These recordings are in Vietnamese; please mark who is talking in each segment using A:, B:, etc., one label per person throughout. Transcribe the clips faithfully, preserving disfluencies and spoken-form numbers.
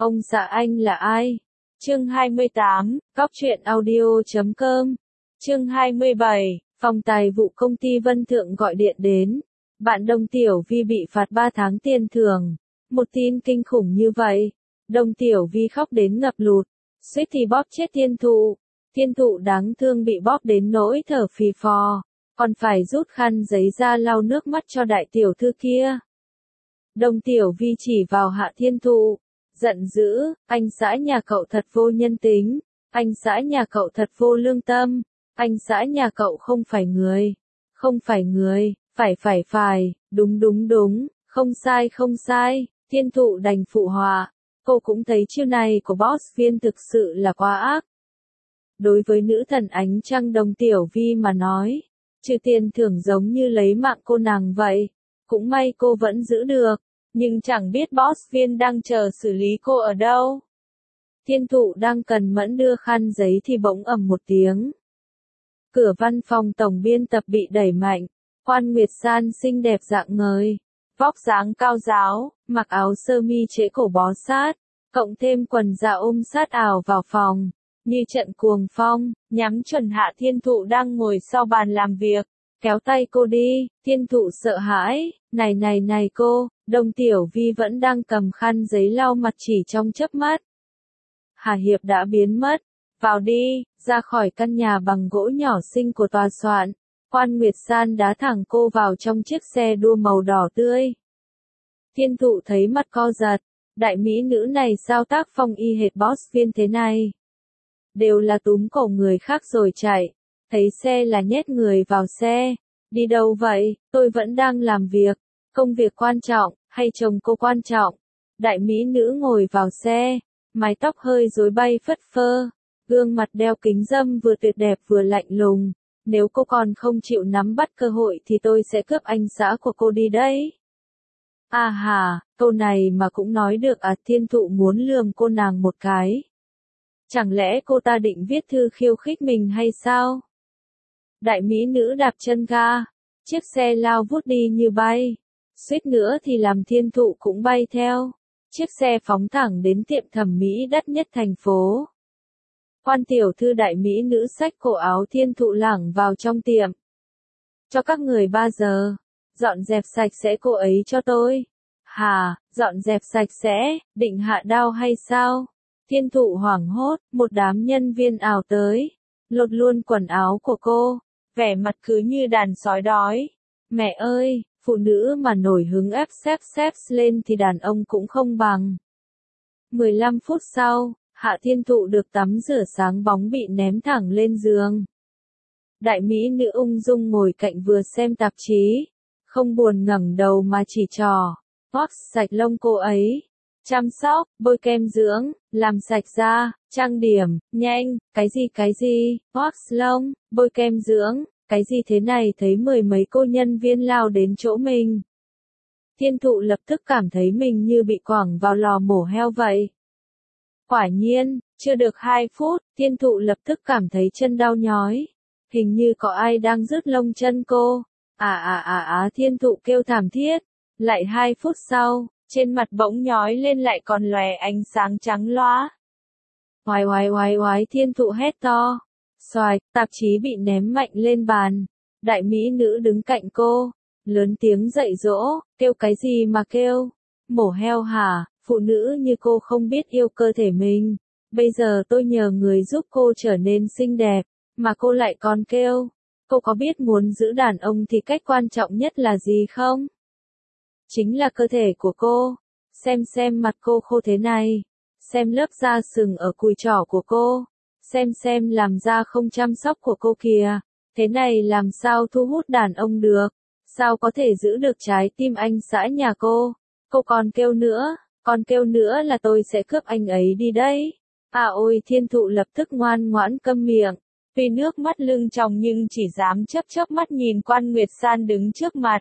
A: Ông xã anh là ai? Chương hai mươi tám, Cóc truyện audio chấm com. Chương hai mươi bảy, Phòng tài vụ công ty Vân Thượng gọi điện đến. Bạn Đồng Tiểu Vi bị phạt ba tháng tiền thưởng. Một tin kinh khủng như vậy. Đồng Tiểu Vi khóc đến ngập lụt. Suýt thì bóp chết Thiên Thụ. Thiên Thụ đáng thương bị bóp đến nỗi thở phì phò. Còn phải rút khăn giấy ra lau nước mắt cho đại tiểu thư kia. Đồng Tiểu Vi chỉ vào Hạ Thiên Thụ. Giận dữ, anh xã nhà cậu thật vô nhân tính. Anh xã nhà cậu thật vô lương tâm. Anh xã nhà cậu không phải người. Không phải người, phải phải phải, đúng đúng đúng, không sai không sai. Thiên Thụ đành phụ họa. Cô cũng thấy chiêu này của boss Viên thực sự là quá ác. Đối với nữ thần ánh trăng Đồng Tiểu Vi mà nói, trừ tiền thưởng giống như lấy mạng cô nàng vậy. Cũng may cô vẫn giữ được, nhưng chẳng biết boss Viên đang chờ xử lý cô ở đâu. Thiên Thụ đang cần mẫn đưa khăn giấy thì bỗng ầm một tiếng. Cửa văn phòng tổng biên tập bị đẩy mạnh. Quan Nguyệt San xinh đẹp dạng ngời, vóc dáng cao ráo, mặc áo sơ mi trễ cổ bó sát, cộng thêm quần dạ ôm sát ảo vào phòng, như trận cuồng phong, nhắm chuẩn Hạ Thiên Thụ đang ngồi sau bàn làm việc, kéo tay cô đi. Thiên Thụ sợ hãi, này này này cô, Đồng Tiểu Vi vẫn đang cầm khăn giấy lau mặt chỉ trong chớp mắt. Hà Hiệp đã biến mất, vào đi, ra khỏi căn nhà bằng gỗ nhỏ xinh của tòa soạn. Quan Nguyệt San đá thẳng cô vào trong chiếc xe đua màu đỏ tươi. Thiên Thụ thấy mặt co giật, đại mỹ nữ này sao tác phong y hệt boss Viên thế này. Đều là túm cổ người khác rồi chạy, thấy xe là nhét người vào xe. Đi đâu vậy, tôi vẫn đang làm việc, công việc quan trọng, hay chồng cô quan trọng. Đại mỹ nữ ngồi vào xe, mái tóc hơi rối bay phất phơ, gương mặt đeo kính râm vừa tuyệt đẹp vừa lạnh lùng. Nếu cô còn không chịu nắm bắt cơ hội thì tôi sẽ cướp anh xã của cô đi đấy. À hà, câu này mà cũng nói được à? Thiên Thụ muốn lườm cô nàng một cái. Chẳng lẽ cô ta định viết thư khiêu khích mình hay sao? Đại mỹ nữ đạp chân ga, chiếc xe lao vút đi như bay. Suýt nữa thì làm Thiên Thụ cũng bay theo. Chiếc xe phóng thẳng đến tiệm thẩm mỹ đắt nhất thành phố. Quan tiểu thư đại mỹ nữ xách cổ áo Thiên Thụ lẳng vào trong tiệm. Cho các người ba giờ, dọn dẹp sạch sẽ cô ấy cho tôi. Hà, dọn dẹp sạch sẽ, định hạ đao hay sao? Thiên Thụ hoảng hốt, một đám nhân viên ảo tới, lột luôn quần áo của cô, vẻ mặt cứ như đàn sói đói. Mẹ ơi, phụ nữ mà nổi hứng ép xếp xếp lên thì đàn ông cũng không bằng. mười lăm phút sau, Hạ Thiên Thụ được tắm rửa sáng bóng bị ném thẳng lên giường. Đại mỹ nữ ung dung ngồi cạnh vừa xem tạp chí, không buồn ngẩng đầu mà chỉ trò, wax sạch lông cô ấy, chăm sóc, bôi kem dưỡng, làm sạch da, trang điểm, nhanh, cái gì cái gì, wax lông, bôi kem dưỡng, cái gì thế này? Thấy mười mấy cô nhân viên lao đến chỗ mình. Thiên Thụ lập tức cảm thấy mình như bị quẳng vào lò mổ heo vậy. Quả nhiên, chưa được hai phút, Thiên Thụ lập tức cảm thấy chân đau nhói. Hình như có ai đang rứt lông chân cô. À à à à Thiên Thụ kêu thảm thiết. Lại hai phút sau, trên mặt bỗng nhói lên lại còn lòe ánh sáng trắng loá. Oái oái oái oái Thiên Thụ hét to. Xoài, tạp chí bị ném mạnh lên bàn. Đại mỹ nữ đứng cạnh cô, lớn tiếng dạy dỗ, kêu cái gì mà kêu? Mổ heo hả? Phụ nữ như cô không biết yêu cơ thể mình. Bây giờ tôi nhờ người giúp cô trở nên xinh đẹp, mà cô lại còn kêu. Cô có biết muốn giữ đàn ông thì cách quan trọng nhất là gì không? Chính là cơ thể của cô. Xem xem mặt cô khô thế này. Xem lớp da sừng ở cùi chỏ của cô. Xem xem làm da không chăm sóc của cô kìa. Thế này làm sao thu hút đàn ông được? Sao có thể giữ được trái tim anh xã nhà cô? Cô còn kêu nữa. Còn kêu nữa là tôi sẽ cướp anh ấy đi đấy. À ôi Thiên Thụ lập tức ngoan ngoãn câm miệng. Tuy nước mắt lưng tròng nhưng chỉ dám chớp chớp mắt nhìn Quan Nguyệt San đứng trước mặt.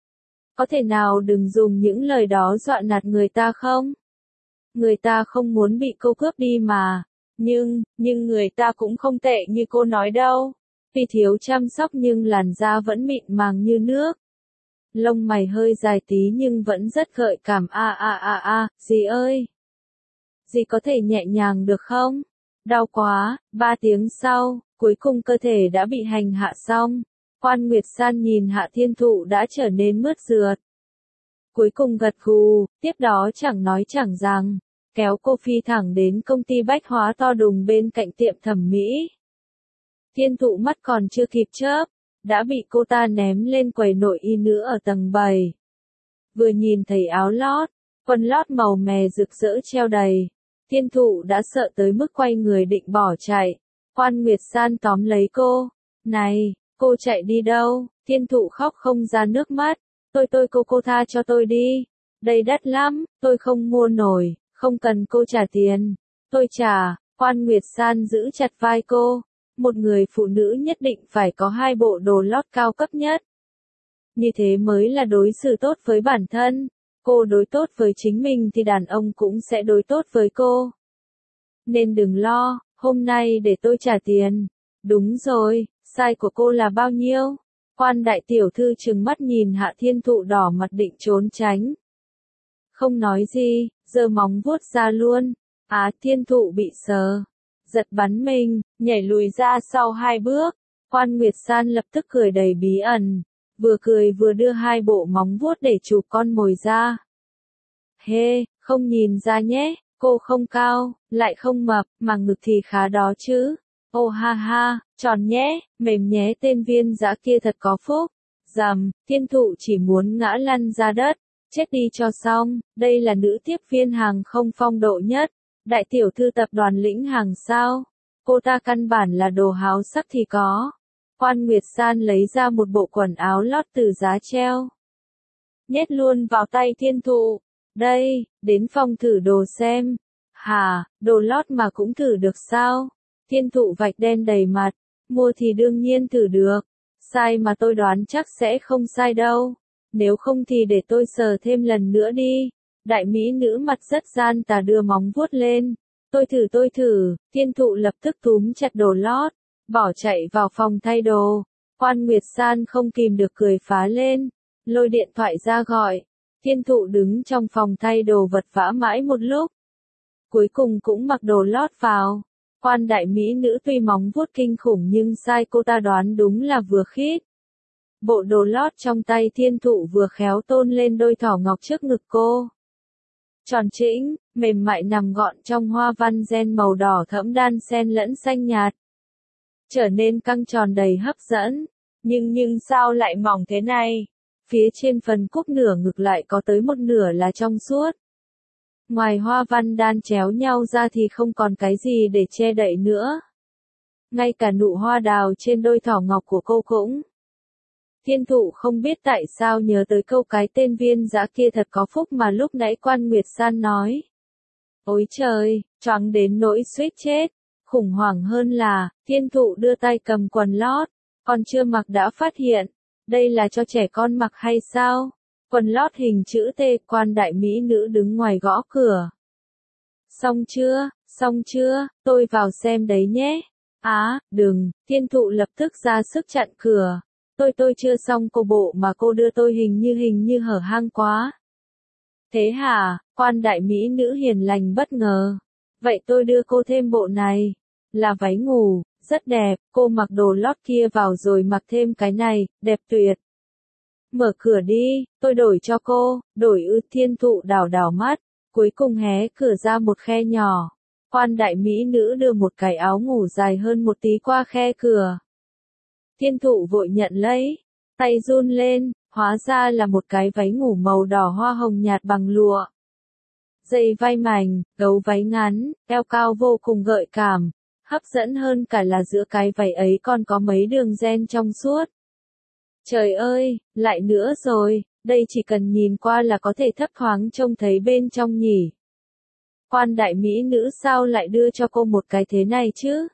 A: Có thể nào đừng dùng những lời đó dọa nạt người ta không? Người ta không muốn bị cô cướp đi mà. Nhưng, nhưng người ta cũng không tệ như cô nói đâu. Tuy thiếu chăm sóc nhưng làn da vẫn mịn màng như nước. Lông mày hơi dài tí nhưng vẫn rất gợi cảm. A a a a, dì ơi! gì có thể nhẹ nhàng được không? Đau quá, ba tiếng sau, cuối cùng cơ thể đã bị hành hạ xong. Quan Nguyệt San nhìn Hạ Thiên Thụ đã trở nên mướt rượt. Cuối cùng gật gù, tiếp đó chẳng nói chẳng rằng, kéo cô phi thẳng đến công ty bách hóa to đùng bên cạnh tiệm thẩm mỹ. Thiên Thụ mắt còn chưa kịp chớp, đã bị cô ta ném lên quầy nội y nữ ở tầng bảy. Vừa nhìn thấy áo lót, quần lót màu mè rực rỡ treo đầy, Thiên Thụ đã sợ tới mức quay người định bỏ chạy. Quan Nguyệt San tóm lấy cô. Này, cô chạy đi đâu? Thiên Thụ khóc không ra nước mắt. Tôi tôi cô cô tha cho tôi đi. Đây đắt lắm, tôi không mua nổi, không cần cô trả tiền. Tôi trả. Quan Nguyệt San giữ chặt vai cô. Một người phụ nữ nhất định phải có hai bộ đồ lót cao cấp nhất. Như thế mới là đối xử tốt với bản thân. Cô đối tốt với chính mình thì đàn ông cũng sẽ đối tốt với cô. Nên đừng lo, hôm nay để tôi trả tiền. Đúng rồi, sai của cô là bao nhiêu? Quan đại tiểu thư trừng mắt nhìn Hạ Thiên Thụ đỏ mặt định trốn tránh. Không nói gì, giơ móng vuốt ra luôn. Á Thiên Thụ bị sờ. Giật bắn mình, nhảy lùi ra sau hai bước. Quan Nguyệt San lập tức cười đầy bí ẩn. Vừa cười vừa đưa hai bộ móng vuốt để chụp con mồi ra. Hê, không nhìn ra nhé, cô không cao, lại không mập, mà ngực thì khá đó chứ. Ô ha ha, tròn nhé, mềm nhé, tên viên dã kia thật có phúc. Dầm, Thiên Thụ chỉ muốn ngã lăn ra đất, chết đi cho xong, đây là nữ tiếp viên hàng không phong độ nhất. Đại tiểu thư tập đoàn lĩnh hàng sao? Cô ta căn bản là đồ háo sắc thì có. Quan Nguyệt San lấy ra một bộ quần áo lót từ giá treo. Nhét luôn vào tay Thiên Thụ. Đây, đến phòng thử đồ xem. Hả, đồ lót mà cũng thử được sao? Thiên Thụ vạch đen đầy mặt. Mua thì đương nhiên thử được. Sai mà tôi đoán chắc sẽ không sai đâu. Nếu không thì để tôi sờ thêm lần nữa đi. Đại mỹ nữ mặt rất gian tà đưa móng vuốt lên. Tôi thử tôi thử. Thiên Thụ lập tức túm chặt đồ lót. Bỏ chạy vào phòng thay đồ. Quan Nguyệt San không kìm được cười phá lên. Lôi điện thoại ra gọi. Thiên Thụ đứng trong phòng thay đồ vật vã mãi một lúc. Cuối cùng cũng mặc đồ lót vào. Quan đại mỹ nữ tuy móng vuốt kinh khủng nhưng sai cô ta đoán đúng là vừa khít. Bộ đồ lót trong tay Thiên Thụ vừa khéo tôn lên đôi thỏ ngọc trước ngực cô. Tròn trĩnh, mềm mại nằm gọn trong hoa văn ren màu đỏ thẫm đan xen lẫn xanh nhạt. Trở nên căng tròn đầy hấp dẫn. Nhưng nhưng sao lại mỏng thế này? Phía trên phần cúc nửa ngực lại có tới một nửa là trong suốt. Ngoài hoa văn đan chéo nhau ra thì không còn cái gì để che đậy nữa. Ngay cả nụ hoa đào trên đôi thỏ ngọc của cô cũng. Thiên Thụ không biết tại sao nhớ tới câu cái tên viên dã kia thật có phúc mà lúc nãy Quan Nguyệt San nói. Ôi trời, choáng đến nỗi suýt chết. Khủng hoảng hơn là, Thiên Thụ đưa tay cầm quần lót, còn chưa mặc đã phát hiện. Đây là cho trẻ con mặc hay sao? Quần lót hình chữ T. Quan đại mỹ nữ đứng ngoài gõ cửa. Xong chưa, xong chưa, tôi vào xem đấy nhé. Á, đừng, Thiên Thụ lập tức ra sức chặn cửa. Tôi tôi chưa xong cô bộ mà cô đưa tôi hình như hình như hở hang quá. Thế hả? Quan đại mỹ nữ hiền lành bất ngờ. Vậy tôi đưa cô thêm bộ này. Là váy ngủ, rất đẹp, cô mặc đồ lót kia vào rồi mặc thêm cái này, đẹp tuyệt. Mở cửa đi, tôi đổi cho cô, đổi ư. Thiên Thụ đảo đảo mắt, cuối cùng hé cửa ra một khe nhỏ. Quan đại mỹ nữ đưa một cái áo ngủ dài hơn một tí qua khe cửa. Thiên Thụ vội nhận lấy, tay run lên, hóa ra là một cái váy ngủ màu đỏ hoa hồng nhạt bằng lụa. Dây vai mảnh, gấu váy ngắn, eo cao vô cùng gợi cảm. Hấp dẫn hơn cả là giữa cái váy ấy còn có mấy đường ren trong suốt. Trời ơi, lại nữa rồi, đây chỉ cần nhìn qua là có thể thấp thoáng trông thấy bên trong nhỉ. Quan đại mỹ nữ sao lại đưa cho cô một cái thế này chứ?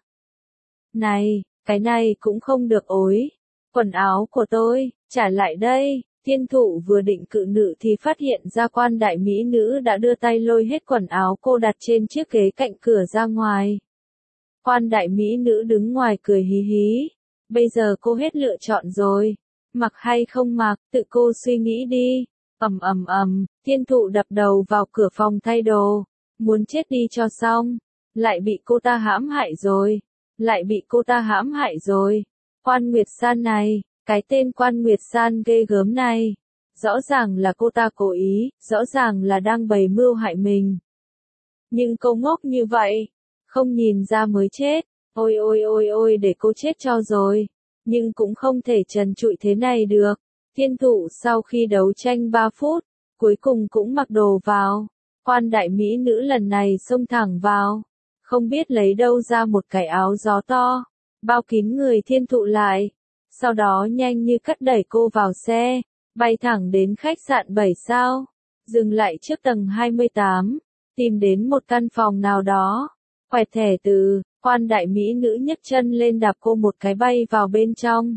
A: Này, cái này cũng không được ối. Quần áo của tôi, trả lại đây. Thiên Thụ vừa định cự nữ thì phát hiện ra quan đại mỹ nữ đã đưa tay lôi hết quần áo cô đặt trên chiếc ghế cạnh cửa ra ngoài. Quan đại mỹ nữ đứng ngoài cười hí hí. Bây giờ cô hết lựa chọn rồi. Mặc hay không mặc, tự cô suy nghĩ đi. Ầm ầm ầm, Thiên Thụ đập đầu vào cửa phòng thay đồ. muốn chết đi cho xong, lại bị cô ta hãm hại rồi, lại bị cô ta hãm hại rồi. Quan Nguyệt San này, cái tên Quan Nguyệt San ghê gớm này, rõ ràng là cô ta cố ý, rõ ràng là đang bày mưu hại mình. Nhưng cô ngốc như vậy, không nhìn ra mới chết, ôi ôi ôi ôi để cô chết cho rồi, nhưng cũng không thể trần trụi thế này được. Thiên Thụ sau khi đấu tranh ba phút, cuối cùng cũng mặc đồ vào, Quan đại mỹ nữ lần này xông thẳng vào, không biết lấy đâu ra một cái áo gió to, bao kín người Thiên Thụ lại, sau đó nhanh như cắt đẩy cô vào xe, bay thẳng đến khách sạn bảy sao, dừng lại trước tầng hai mươi tám, tìm đến một căn phòng nào đó, quẹt thẻ từ, Quan đại mỹ nữ nhấc chân lên đạp cô một cái bay vào bên trong.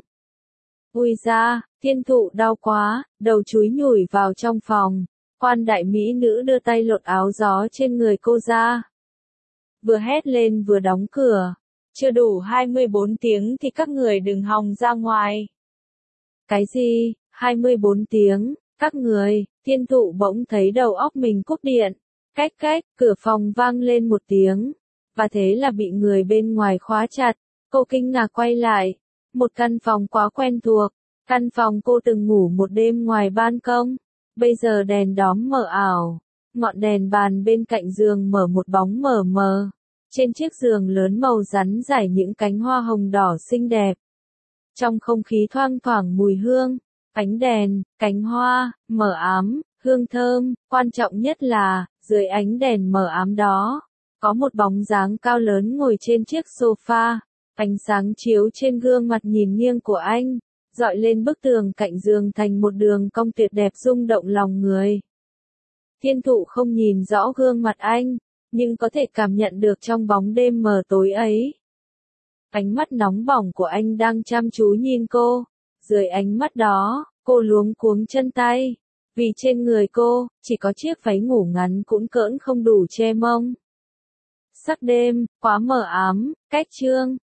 A: Ui ra, Thiên Thụ đau quá, đầu chúi nhủi vào trong phòng, Quan đại mỹ nữ đưa tay lột áo gió trên người cô ra. Vừa hét lên vừa đóng cửa, chưa đủ hai mươi bốn tiếng thì các người đừng hòng ra ngoài. Cái gì, hai mươi bốn tiếng, các người, Thiên Thụ bỗng thấy đầu óc mình cúp điện, cách cách, cửa phòng vang lên một tiếng, và thế là bị người bên ngoài khóa chặt, cô kinh ngạc quay lại, một căn phòng quá quen thuộc, căn phòng cô từng ngủ một đêm ngoài ban công, bây giờ đèn đóm mờ ảo, ngọn đèn bàn bên cạnh giường mở một bóng mờ mờ, trên chiếc giường lớn màu rắn rải những cánh hoa hồng đỏ xinh đẹp. Trong không khí thoang thoảng mùi hương, ánh đèn, cánh hoa, mờ ám, hương thơm, quan trọng nhất là, dưới ánh đèn mờ ám đó, có một bóng dáng cao lớn ngồi trên chiếc sofa, ánh sáng chiếu trên gương mặt nhìn nghiêng của anh, dọi lên bức tường cạnh giường thành một đường cong tuyệt đẹp rung động lòng người. Thiên Thụ không nhìn rõ gương mặt anh, nhưng có thể cảm nhận được trong bóng đêm mờ tối ấy. Ánh mắt nóng bỏng của anh đang chăm chú nhìn cô, dưới ánh mắt đó, cô luống cuống chân tay, vì trên người cô, chỉ có chiếc váy ngủ ngắn cũn cỡn không đủ che mông. Sắc đêm, quá mờ ám, cách chương.